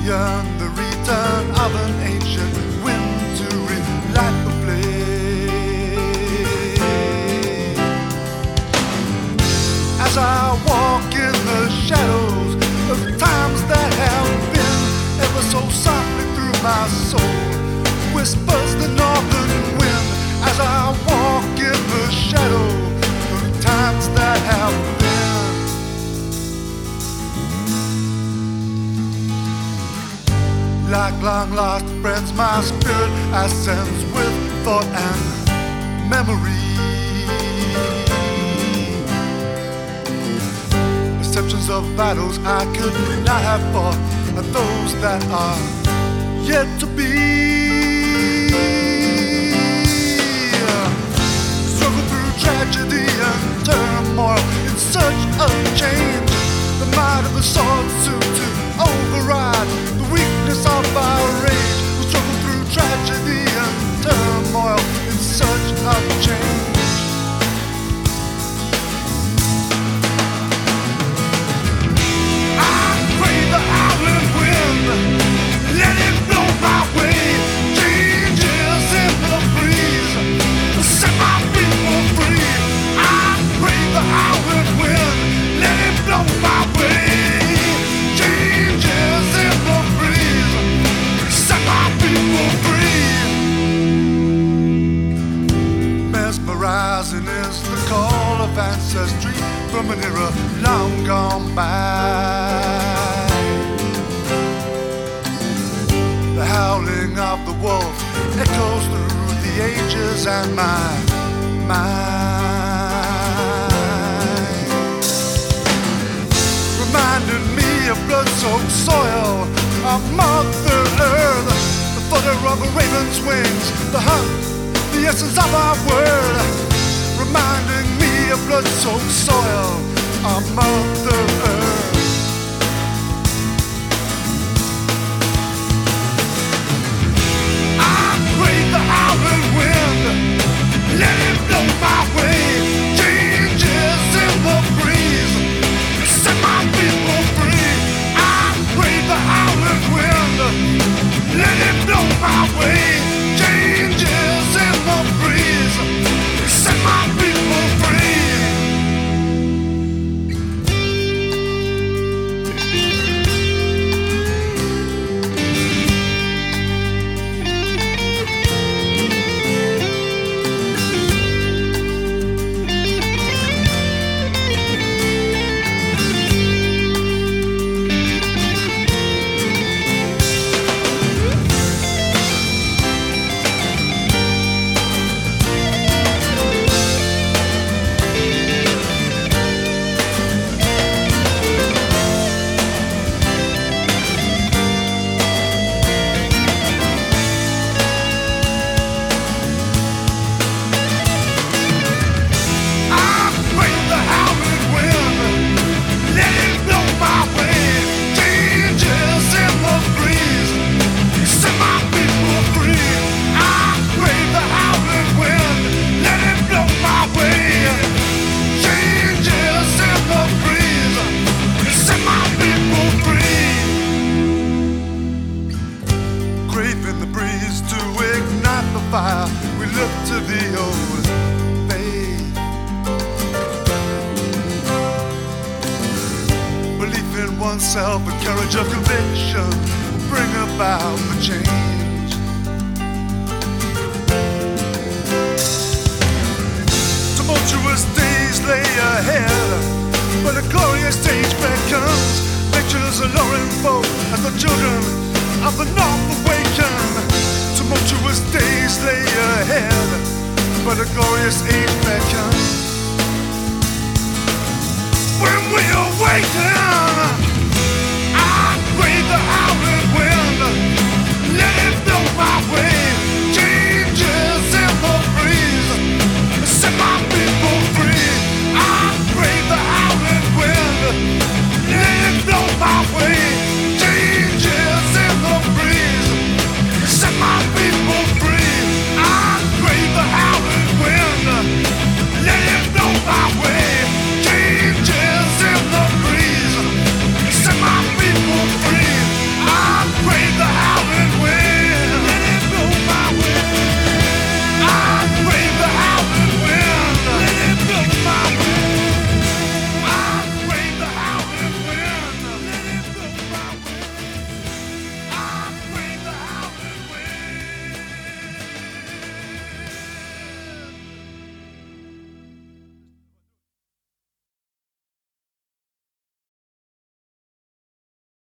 rebellion, the return of an ancient wind to relight the flame. As I walk in the shadows of times that have been, ever so softly through my soul whispers the northern wind. As I walk in the shadow of times that have been, like long lost friends, my spirit ascends with thought and memory. Perceptions of battles I could not have fought, and those that are yet to be. Struggle through tragedy and turmoil in search of change. The might of the sword soon to override the weakness of our rage. We struggle through tragedy and turmoil in search of change. I crave the howling wind, let it blow my way. Changes in the breeze, set my people free. I crave the howling wind, let it blow my way. Changes in the breeze, set my people free. Mesmerizing is the call of ancestry from an era long gone by. The howling of the wolf echoes through the ages and my mind, reminding me of blood-soaked soil, of Mother Earth, the flutter of a raven's wings, the hunt, the essence of our world, reminding me of blood-soaked soil, of Mother Earth. I crave the howling wind, let it blow my way. Changes in the breeze, set my people free. I crave the howling wind, let it blow my way. Changes in the breeze, set my people free. Fire, we look to the old faith. Belief in oneself and courage of conviction bring about the change. Tumultuous days lay ahead, but a glorious age beckons. Nature's alluring foe as the children of the North awaken. Tumultuous days lay ahead, but a glorious age beckons. When we awake,